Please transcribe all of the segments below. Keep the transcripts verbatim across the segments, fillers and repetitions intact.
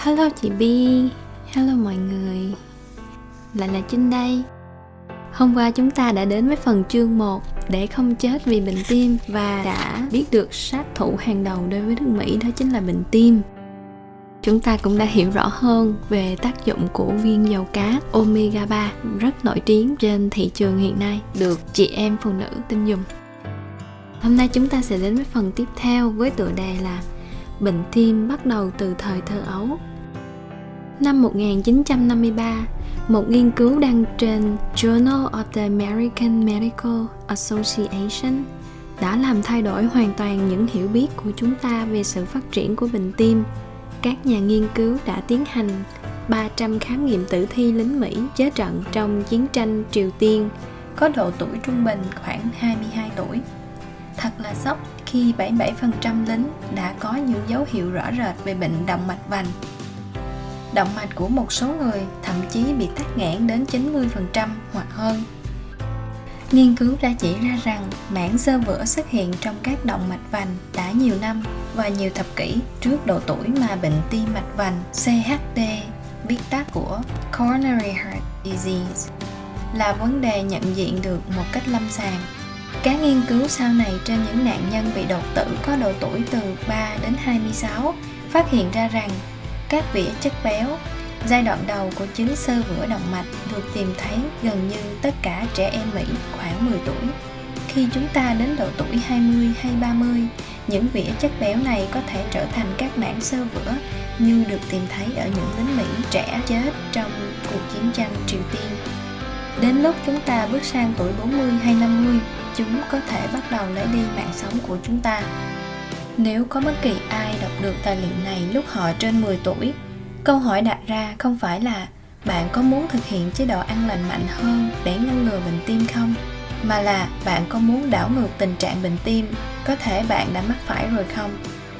Hello chị Bi, hello mọi người, lại là Trinh đây. Hôm qua chúng ta đã đến với phần chương một để không chết vì bệnh tim và đã biết được sát thủ hàng đầu đối với nước Mỹ, đó chính là bệnh tim. Chúng ta cũng đã hiểu rõ hơn về tác dụng của viên dầu cá omega ba rất nổi tiếng trên thị trường hiện nay, được chị em phụ nữ tin dùng. Hôm nay chúng ta sẽ đến với phần tiếp theo với tựa đề là bệnh tim bắt đầu từ thời thơ ấu. Năm một nghìn chín trăm năm mươi ba, một nghiên cứu đăng trên Journal of the American Medical Association đã làm thay đổi hoàn toàn những hiểu biết của chúng ta về sự phát triển của bệnh tim. Các nhà nghiên cứu đã tiến hành ba trăm khám nghiệm tử thi lính Mỹ chết trận trong chiến tranh Triều Tiên, có độ tuổi trung bình khoảng hai mươi hai tuổi. Thật là sốc khi bảy mươi bảy phần trăm lính đã có những dấu hiệu rõ rệt về bệnh động mạch vành. Động mạch của một số người thậm chí bị tắc nghẽn đến chín mươi phần trăm hoặc hơn. Nghiên cứu đã chỉ ra rằng mảng xơ vữa xuất hiện trong các động mạch vành đã nhiều năm và nhiều thập kỷ trước độ tuổi mà bệnh tim mạch vành xê hát đê, viết tắt của Coronary Heart Disease, là vấn đề nhận diện được một cách lâm sàng. Các nghiên cứu sau này trên những nạn nhân bị đột tử có độ tuổi từ ba đến hai mươi sáu phát hiện ra rằng các vỉa chất béo, giai đoạn đầu của chứng xơ vữa động mạch, được tìm thấy gần như tất cả trẻ em Mỹ khoảng mười tuổi. Khi chúng ta đến độ tuổi hai mươi hay ba mươi, những vỉa chất béo này có thể trở thành các mảng xơ vữa như được tìm thấy ở những lính Mỹ trẻ chết trong cuộc chiến tranh Triều Tiên. Đến lúc chúng ta bước sang tuổi bốn mươi hay năm mươi, chúng có thể bắt đầu lấy đi mạng sống của chúng ta. Nếu có bất kỳ ai đọc được tài liệu này lúc họ trên mười tuổi, câu hỏi đặt ra không phải là bạn có muốn thực hiện chế độ ăn lành mạnh hơn để ngăn ngừa bệnh tim không, mà là bạn có muốn đảo ngược tình trạng bệnh tim có thể bạn đã mắc phải rồi không.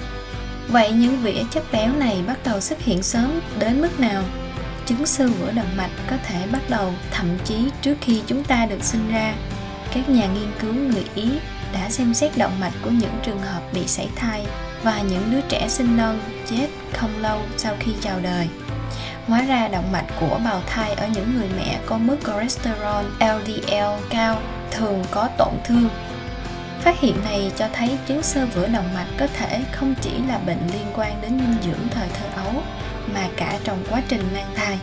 Vậy những vỉa chất béo này bắt đầu xuất hiện sớm đến mức nào? Chứng xơ vữa động mạch có thể bắt đầu thậm chí trước khi chúng ta được sinh ra. Các nhà nghiên cứu người Ý đã xem xét động mạch của những trường hợp bị sảy thai và những đứa trẻ sinh non chết không lâu sau khi chào đời. Hóa ra động mạch của bào thai ở những người mẹ có mức cholesterol L D L cao thường có tổn thương. Phát hiện này cho thấy chứng xơ vữa động mạch có thể không chỉ là bệnh liên quan đến dinh dưỡng thời thơ ấu, mà cả trong quá trình mang thai.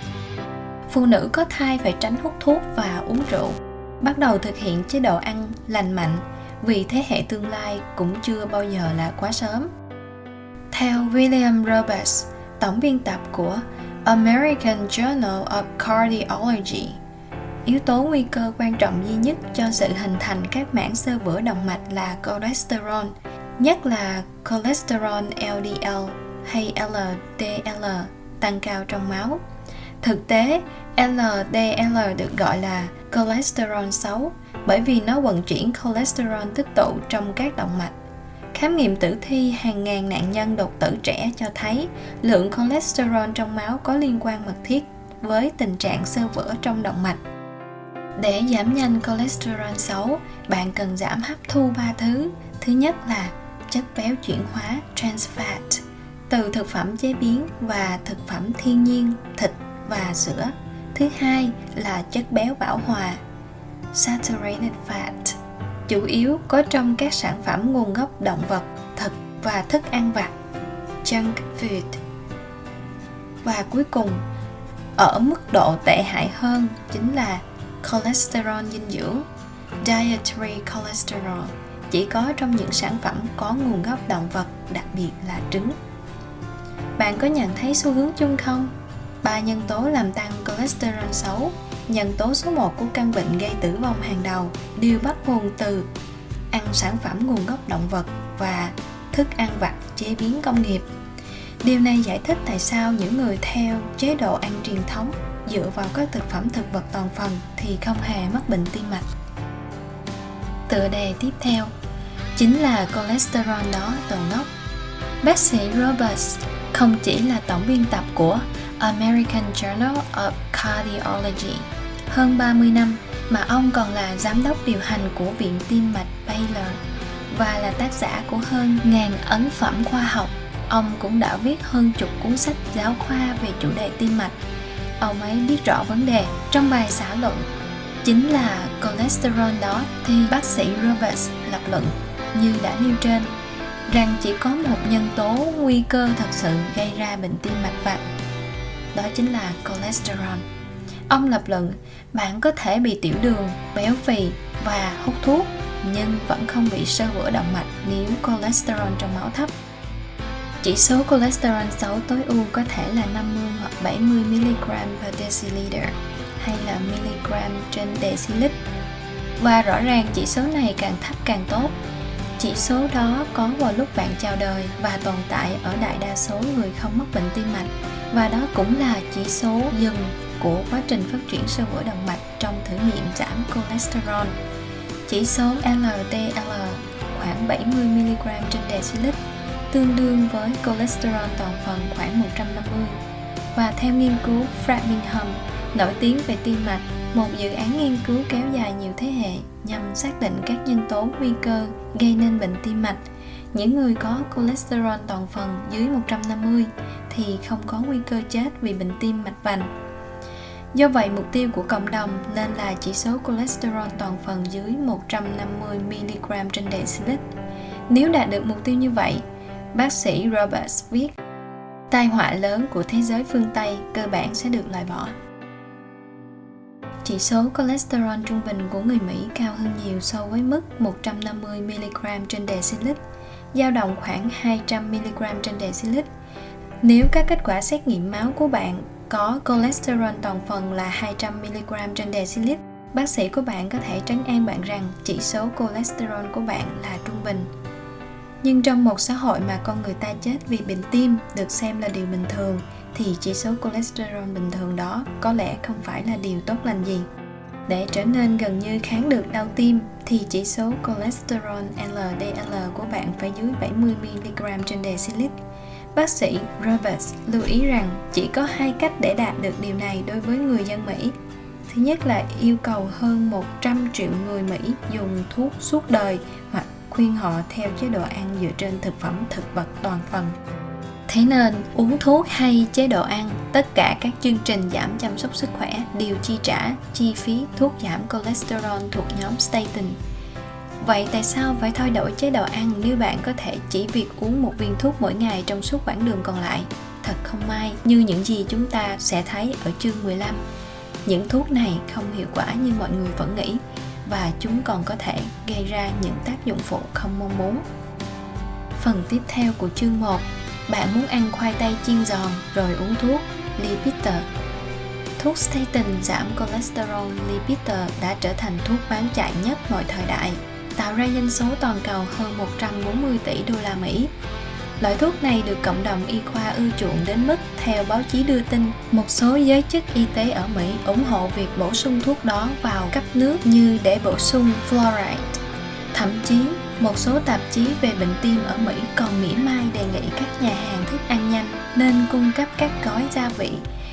Phụ nữ có thai phải tránh hút thuốc và uống rượu, bắt đầu thực hiện chế độ ăn lành mạnh, vì thế hệ tương lai cũng chưa bao giờ là quá sớm. Theo William Roberts, tổng biên tập của American Journal of Cardiology, yếu tố nguy cơ quan trọng duy nhất cho sự hình thành các mảng xơ vữa động mạch là cholesterol, nhất là cholesterol L D L hay L D L tăng cao trong máu. Thực tế, L D L được gọi là cholesterol xấu bởi vì nó vận chuyển cholesterol tích tụ trong các động mạch. Khám nghiệm tử thi hàng ngàn nạn nhân đột tử trẻ cho thấy lượng cholesterol trong máu có liên quan mật thiết với tình trạng xơ vữa trong động mạch. Để giảm nhanh cholesterol xấu, bạn cần giảm hấp thu ba thứ. Thứ nhất là chất béo chuyển hóa trans fat từ thực phẩm chế biến và thực phẩm thiên nhiên, thịt và sữa. Thứ hai là chất béo bão hòa saturated fat, chủ yếu có trong các sản phẩm nguồn gốc động vật, thịt và thức ăn vặt junk food. Và cuối cùng, ở mức độ tệ hại hơn chính là cholesterol dinh dưỡng dietary cholesterol, chỉ có trong những sản phẩm có nguồn gốc động vật, đặc biệt là trứng. Bạn có nhận thấy xu hướng chung không? Ba nhân tố làm tăng cholesterol xấu, nhân tố số một của căn bệnh gây tử vong hàng đầu, đều bắt nguồn từ ăn sản phẩm nguồn gốc động vật và thức ăn vặt chế biến công nghiệp. Điều này giải thích tại sao những người theo chế độ ăn truyền thống dựa vào các thực phẩm thực vật toàn phần thì không hề mắc bệnh tim mạch. Tựa đề tiếp theo chính là cholesterol đó đồ ngốc. Bác sĩ Roberts không chỉ là tổng biên tập của American Journal of Cardiology hơn ba mươi năm, mà ông còn là giám đốc điều hành của Viện Tim mạch Baylor và là tác giả của hơn ngàn ấn phẩm khoa học ông cũng đã viết hơn chục cuốn sách giáo khoa về chủ đề tim mạch. Ông ấy biết rõ vấn đề. Trong bài xã luận chính là cholesterol đó, thì bác sĩ Roberts lập luận như đã nêu trên rằng chỉ có một nhân tố nguy cơ thật sự gây ra bệnh tim mạch vành, đó chính là cholesterol. Ông lập luận bạn có thể bị tiểu đường, béo phì và hút thuốc nhưng vẫn không bị xơ vữa động mạch nếu cholesterol trong máu thấp. Chỉ số cholesterol xấu tối ưu có thể là năm mươi hoặc bảy mươi mi-li-gam per deciliter hay là miligram trên deciliter. Và rõ ràng chỉ số này càng thấp càng tốt. Chỉ số đó có vào lúc bạn chào đời và tồn tại ở đại đa số người không mắc bệnh tim mạch. Và đó cũng là chỉ số dừng của quá trình phát triển xơ vữa động mạch trong thử nghiệm giảm cholesterol. Chỉ số lờ đê lờ khoảng bảy mươi mi-li-gam trên deciliter, tương đương với cholesterol toàn phần khoảng một trăm năm mươi. Và theo nghiên cứu Framingham, nổi tiếng về tim mạch, một dự án nghiên cứu kéo dài nhiều thế hệ nhằm xác định các nhân tố nguy cơ gây nên bệnh tim mạch. Những người có cholesterol toàn phần dưới một trăm năm mươi thì không có nguy cơ chết vì bệnh tim mạch vành. Do vậy, mục tiêu của cộng đồng nên là chỉ số cholesterol toàn phần dưới một trăm năm mươi mi-li-gam trên deciliter. Nếu đạt được mục tiêu như vậy, bác sĩ Roberts viết, tai họa lớn của thế giới phương Tây cơ bản sẽ được loại bỏ. Chỉ số cholesterol trung bình của người Mỹ cao hơn nhiều so với mức một trăm năm mươi mi-li-gam trên deciliter, dao động khoảng hai trăm mi-li-gam trên deciliter. Nếu các kết quả xét nghiệm máu của bạn có cholesterol toàn phần là hai trăm mi-li-gam trên deciliter, bác sĩ của bạn có thể trấn an bạn rằng chỉ số cholesterol của bạn là trung bình. Nhưng trong một xã hội mà con người ta chết vì bệnh tim được xem là điều bình thường, thì chỉ số cholesterol bình thường đó có lẽ không phải là điều tốt lành gì. Để trở nên gần như kháng được đau tim, thì chỉ số cholesterol lờ đê lờ của bạn phải dưới bảy mươi mi-li-gam trên deciliter. Bác sĩ Roberts lưu ý rằng chỉ có hai cách để đạt được điều này đối với người dân Mỹ. Thứ nhất là yêu cầu hơn một trăm triệu người Mỹ dùng thuốc suốt đời hoặc khuyên họ theo chế độ ăn dựa trên thực phẩm thực vật toàn phần. Thế nên, uống thuốc hay chế độ ăn, tất cả các chương trình giảm chăm sóc sức khỏe đều chi trả chi phí thuốc giảm cholesterol thuộc nhóm statin. Vậy tại sao phải thay đổi chế độ ăn nếu bạn có thể chỉ việc uống một viên thuốc mỗi ngày trong suốt quãng đường còn lại? Thật không may như những gì chúng ta sẽ thấy ở chương mười lăm. Những thuốc này không hiệu quả như mọi người vẫn nghĩ, và chúng còn có thể gây ra những tác dụng phụ không mong muốn. Phần tiếp theo của chương một, bạn muốn ăn khoai tây chiên giòn rồi uống thuốc Lipitor. Thuốc statin giảm cholesterol Lipitor đã trở thành thuốc bán chạy nhất mọi thời đại, tạo ra doanh số toàn cầu hơn một trăm bốn mươi tỷ đô la Mỹ. Loại thuốc này được cộng đồng y khoa ưa chuộng đến mức, theo báo chí đưa tin, một số giới chức y tế ở Mỹ ủng hộ việc bổ sung thuốc đó vào cấp nước như để bổ sung fluoride. Thậm chí, một số tạp chí về bệnh tim ở Mỹ còn mỉa mai đề nghị các nhà hàng thức ăn nhanh nên cung cấp các gói gia vị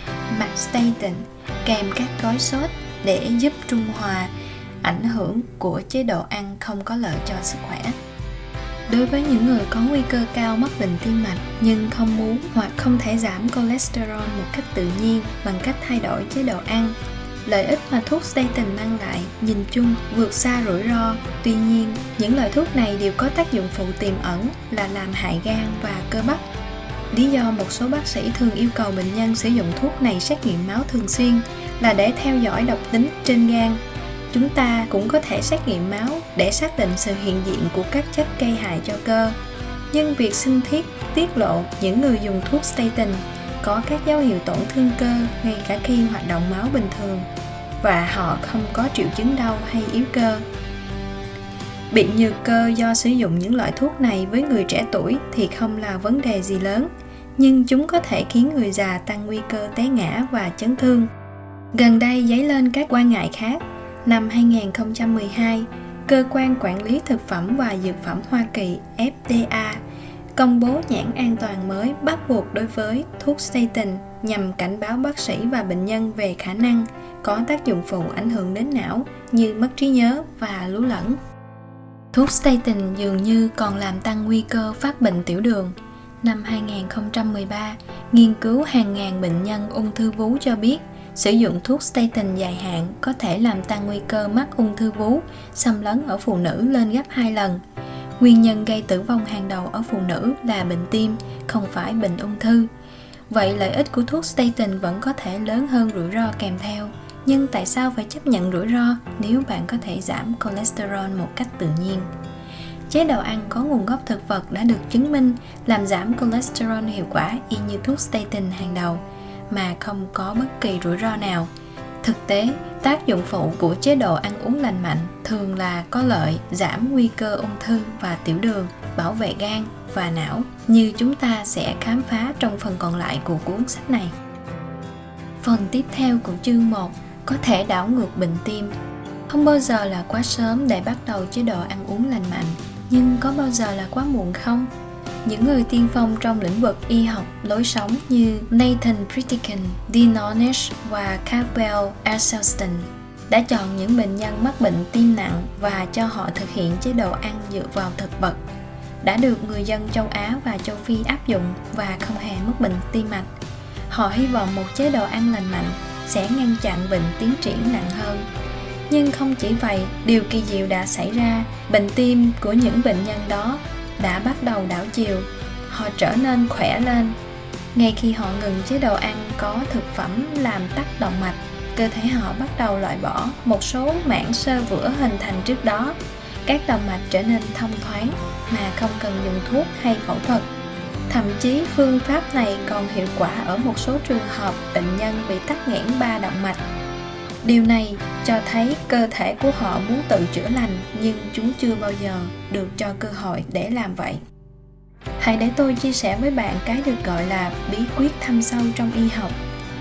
statin kèm các gói sốt để giúp trung hòa ảnh hưởng của chế độ ăn không có lợi cho sức khỏe. Đối với những người có nguy cơ cao mắc bệnh tim mạch nhưng không muốn hoặc không thể giảm cholesterol một cách tự nhiên bằng cách thay đổi chế độ ăn, lợi ích mà thuốc statin mang lại nhìn chung vượt xa rủi ro. Tuy nhiên, những loại thuốc này đều có tác dụng phụ tiềm ẩn là làm hại gan và cơ bắp. Lý do một số bác sĩ thường yêu cầu bệnh nhân sử dụng thuốc này xét nghiệm máu thường xuyên là để theo dõi độc tính trên gan. Chúng ta cũng có thể xét nghiệm máu để xác định sự hiện diện của các chất gây hại cho cơ. Nhưng việc sinh thiết tiết lộ những người dùng thuốc statin có các dấu hiệu tổn thương cơ ngay cả khi hoạt động máu bình thường và họ không có triệu chứng đau hay yếu cơ. Bị nhược cơ do sử dụng những loại thuốc này với người trẻ tuổi thì không là vấn đề gì lớn, nhưng chúng có thể khiến người già tăng nguy cơ té ngã và chấn thương. Gần đây dấy lên các quan ngại khác. Năm hai không một hai, Cơ quan Quản lý Thực phẩm và Dược phẩm Hoa Kỳ F D A công bố nhãn an toàn mới bắt buộc đối với thuốc statin nhằm cảnh báo bác sĩ và bệnh nhân về khả năng có tác dụng phụ ảnh hưởng đến não như mất trí nhớ và lú lẫn. Thuốc statin dường như còn làm tăng nguy cơ phát bệnh tiểu đường. Năm hai không một ba, nghiên cứu hàng ngàn bệnh nhân ung thư vú cho biết sử dụng thuốc statin dài hạn có thể làm tăng nguy cơ mắc ung thư vú xâm lấn ở phụ nữ lên gấp hai lần. Nguyên nhân gây tử vong hàng đầu ở phụ nữ là bệnh tim, không phải bệnh ung thư. Vậy lợi ích của thuốc statin vẫn có thể lớn hơn rủi ro kèm theo. Nhưng tại sao phải chấp nhận rủi ro nếu bạn có thể giảm cholesterol một cách tự nhiên? Chế độ ăn có nguồn gốc thực vật đã được chứng minh làm giảm cholesterol hiệu quả y như thuốc statin hàng đầu, mà không có bất kỳ rủi ro nào. Thực tế, tác dụng phụ của chế độ ăn uống lành mạnh thường là có lợi giảm nguy cơ ung thư và tiểu đường, bảo vệ gan và não, như chúng ta sẽ khám phá trong phần còn lại của cuốn sách này. Phần tiếp theo của chương một, có thể đảo ngược bệnh tim. Không bao giờ là quá sớm để bắt đầu chế độ ăn uống lành mạnh, nhưng có bao giờ là quá muộn không? Những người tiên phong trong lĩnh vực y học lối sống như Nathan Pritikin, Dean Ornish và Campbell Esselstyn đã chọn những bệnh nhân mắc bệnh tim nặng và cho họ thực hiện chế độ ăn dựa vào thực vật. Đã được người dân châu Á và châu Phi áp dụng và không hề mắc bệnh tim mạch. Họ hy vọng một chế độ ăn lành mạnh sẽ ngăn chặn bệnh tiến triển nặng hơn. Nhưng không chỉ vậy, điều kỳ diệu đã xảy ra, bệnh tim của những bệnh nhân đó đã bắt đầu đảo chiều. Họ trở nên khỏe lên. Ngay khi họ ngừng chế độ ăn có thực phẩm làm tắc động mạch, cơ thể họ bắt đầu loại bỏ một số mảng xơ vữa hình thành trước đó. Các động mạch trở nên thông thoáng mà không cần dùng thuốc hay phẫu thuật. Thậm chí phương pháp này còn hiệu quả ở một số trường hợp bệnh nhân bị tắc nghẽn ba động mạch. Điều này cho thấy cơ thể của họ muốn tự chữa lành, nhưng chúng chưa bao giờ được cho cơ hội để làm vậy. Hãy để tôi chia sẻ với bạn cái được gọi là bí quyết thâm sâu trong y học.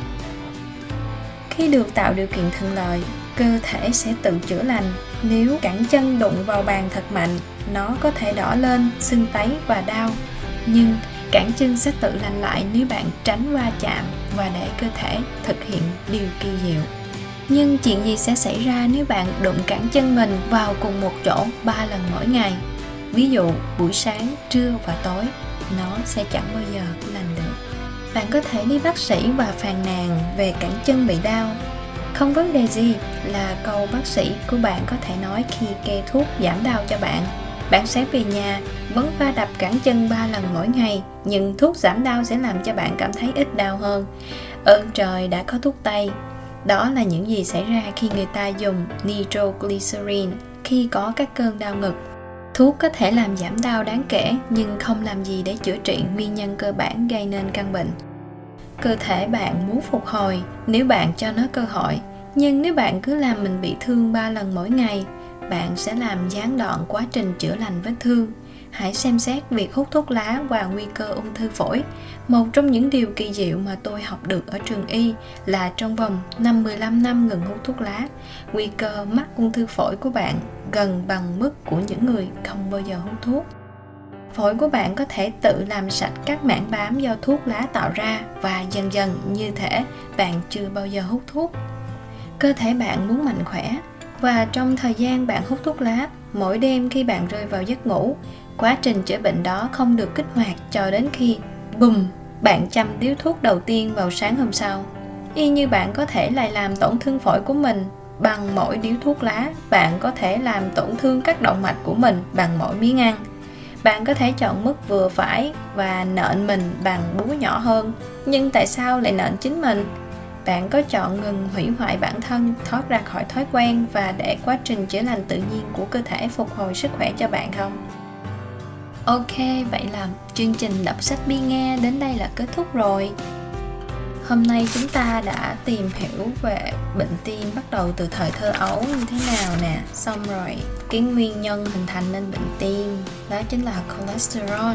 Khi được tạo điều kiện thuận lợi, cơ thể sẽ tự chữa lành. Nếu cẳng chân đụng vào bàn thật mạnh, nó có thể đỏ lên, sưng tấy và đau. Nhưng cẳng chân sẽ tự lành lại nếu bạn tránh va chạm và để cơ thể thực hiện điều kỳ diệu. Nhưng chuyện gì sẽ xảy ra nếu bạn đụng cẳng chân mình vào cùng một chỗ ba lần mỗi ngày? Ví dụ, buổi sáng, trưa và tối, nó sẽ chẳng bao giờ lành được. Bạn có thể đi bác sĩ và phàn nàn về cẳng chân bị đau. Không vấn đề gì là câu bác sĩ của bạn có thể nói khi kê thuốc giảm đau cho bạn. Bạn sẽ về nhà vẫn va đập cẳng chân ba lần mỗi ngày, nhưng thuốc giảm đau sẽ làm cho bạn cảm thấy ít đau hơn. Ơn trời đã có thuốc tây. Đó là những gì xảy ra khi người ta dùng nitroglycerin khi có các cơn đau ngực. Thuốc có thể làm giảm đau đáng kể nhưng không làm gì để chữa trị nguyên nhân cơ bản gây nên căn bệnh. Cơ thể bạn muốn phục hồi nếu bạn cho nó cơ hội, nhưng nếu bạn cứ làm mình bị thương ba lần mỗi ngày, bạn sẽ làm gián đoạn quá trình chữa lành vết thương. Hãy xem xét việc hút thuốc lá và nguy cơ ung thư phổi. Một trong những điều kỳ diệu mà tôi học được ở trường y là trong vòng năm đến mười lăm năm ngừng hút thuốc lá, nguy cơ mắc ung thư phổi của bạn gần bằng mức của những người không bao giờ hút thuốc. Phổi của bạn có thể tự làm sạch các mảng bám do thuốc lá tạo ra và dần dần như thể bạn chưa bao giờ hút thuốc. Cơ thể bạn muốn mạnh khỏe và trong thời gian bạn hút thuốc lá, mỗi đêm khi bạn rơi vào giấc ngủ, quá trình chữa bệnh đó không được kích hoạt cho đến khi bùm, bạn châm điếu thuốc đầu tiên vào sáng hôm sau. Y như bạn có thể lại làm tổn thương phổi của mình bằng mỗi điếu thuốc lá, bạn có thể làm tổn thương các động mạch của mình bằng mỗi miếng ăn. Bạn có thể chọn mức vừa phải và nện mình bằng búa nhỏ hơn, nhưng tại sao lại nện chính mình? Bạn có chọn ngừng hủy hoại bản thân, thoát ra khỏi thói quen và để quá trình chữa lành tự nhiên của cơ thể phục hồi sức khỏe cho bạn không? Ok, vậy là chương trình đọc sách Bi Nghe đến đây là kết thúc rồi. Hôm nay chúng ta đã tìm hiểu về bệnh tim bắt đầu từ thời thơ ấu như thế nào nè. Xong rồi, cái nguyên nhân hình thành nên bệnh tim, đó chính là cholesterol.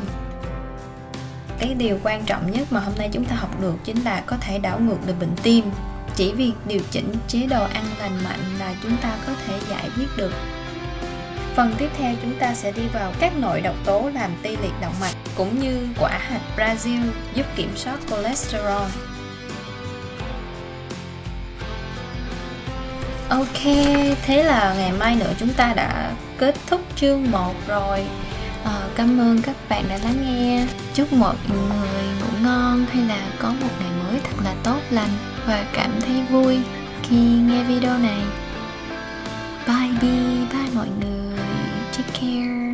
Cái điều quan trọng nhất mà hôm nay chúng ta học được chính là có thể đảo ngược được bệnh tim. Chỉ việc điều chỉnh chế độ ăn lành mạnh là chúng ta có thể giải quyết được. Phần tiếp theo chúng ta sẽ đi vào các nội độc tố làm tê liệt động mạch cũng như quả hạch Brazil giúp kiểm soát cholesterol. Ok, thế là ngày mai nữa chúng ta đã kết thúc chương một rồi. Ờ, cảm ơn các bạn đã lắng nghe. Chúc mọi người ngủ ngon hay là có một ngày mới thật là tốt lành và cảm thấy vui khi nghe video này. Bye bye, bye mọi người. Take care.